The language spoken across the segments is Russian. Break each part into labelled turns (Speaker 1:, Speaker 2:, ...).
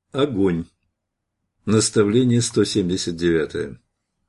Speaker 1: Огонь. Наставление 179.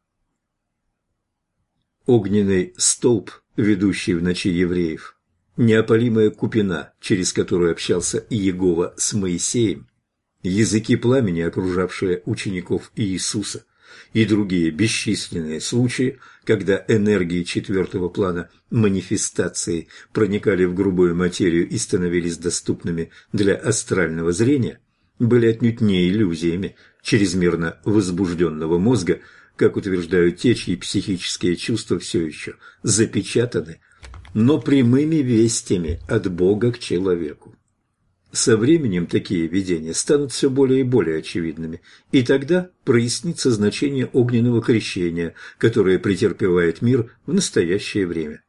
Speaker 1: Огненный столб, ведущий в ночи евреев, неопалимая купина, через которую общался Иегова с Моисеем, языки пламени, окружавшие учеников Иисуса, и другие бесчисленные случаи, когда энергии четвертого плана манифестации проникали в грубую материю и становились доступными для астрального зрения, были отнюдь не иллюзиями чрезмерно возбужденного мозга, как утверждают те, чьи психические чувства все еще запечатаны, но прямыми вестями от Бога к человеку. Со временем такие видения станут все более и более очевидными, и тогда прояснится значение огненного крещения, которое претерпевает мир в настоящее время.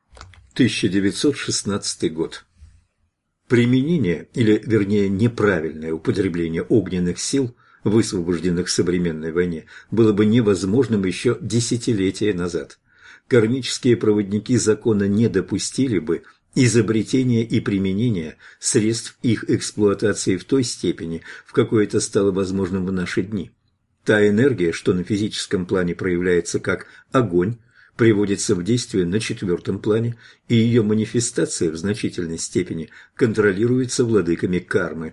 Speaker 1: 1916 год. Применение, или вернее неправильное употребление огненных сил, высвобожденных в современной войне, было бы невозможным еще десятилетия назад. Кармические проводники закона не допустили бы изобретения и применения средств их эксплуатации в той степени, в какой это стало возможным в наши дни. Та энергия, что на физическом плане проявляется как огонь, приводится в действие на четвертом плане, и ее манифестация в значительной степени контролируется владыками кармы.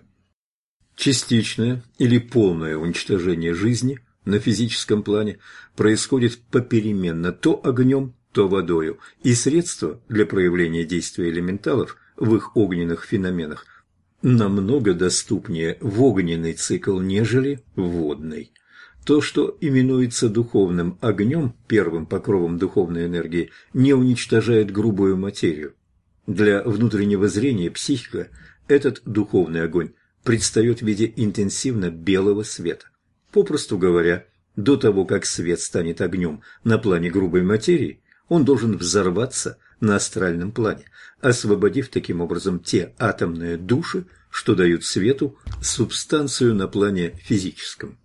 Speaker 1: Частичное или полное уничтожение жизни на физическом плане происходит попеременно то огнем, то водою, и средства для проявления действия элементалов в их огненных феноменах намного доступнее в огненный цикл, нежели в водный. То, что именуется духовным огнем, первым покровом духовной энергии, не уничтожает грубую материю. Для внутреннего зрения психика этот духовный огонь предстает в виде интенсивно белого света. Попросту говоря, до того, как свет станет огнем на плане грубой материи, он должен взорваться на астральном плане, освободив таким образом те атомные души, что дают свету субстанцию на плане физическом.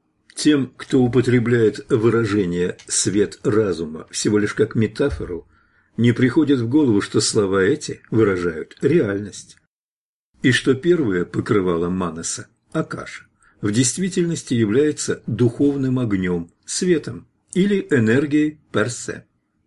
Speaker 1: Тем, кто употребляет выражение «свет разума» всего лишь как метафору, не приходит в голову, что слова эти выражают реальность, и что первое покрывало Манаса, Акаша, в действительности является духовным огнем, светом или энергией персе.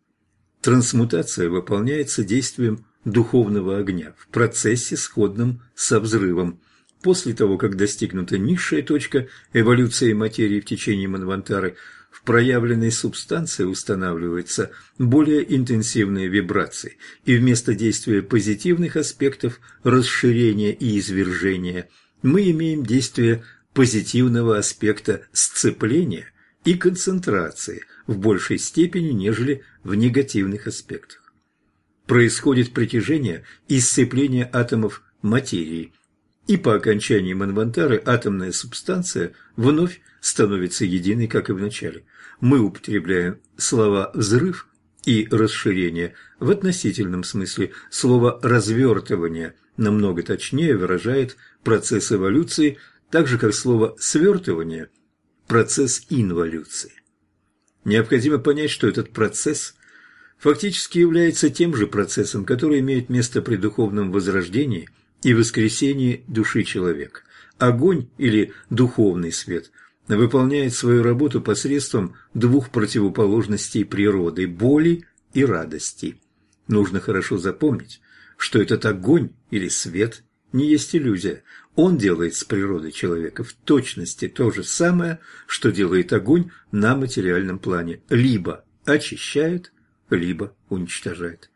Speaker 1: Трансмутация выполняется действием духовного огня в процессе, сходном со взрывом. После того, как достигнута низшая точка эволюции материи в течение Манвантары, в проявленной субстанции устанавливаются более интенсивные вибрации, и вместо действия позитивных аспектов расширения и извержения мы имеем действие позитивного аспекта сцепления и концентрации в большей степени, нежели в негативных аспектах. Происходит притяжение и сцепление атомов материи, и по окончании Манвантары атомная субстанция вновь становится единой, как и в начале. Мы употребляем слова «взрыв» и «расширение» в относительном смысле. Слово «развертывание» намного точнее выражает процесс эволюции, так же как слово «свертывание» – процесс инволюции. Необходимо понять, что этот процесс фактически является тем же процессом, который имеет место при духовном возрождении и воскресении души человека. Огонь или духовный свет выполняет свою работу посредством двух противоположностей природы – боли и радости. Нужно хорошо запомнить, что этот огонь или свет не есть иллюзия. Он делает с природой человека в точности то же самое, что делает огонь на материальном плане – либо очищает, либо уничтожает.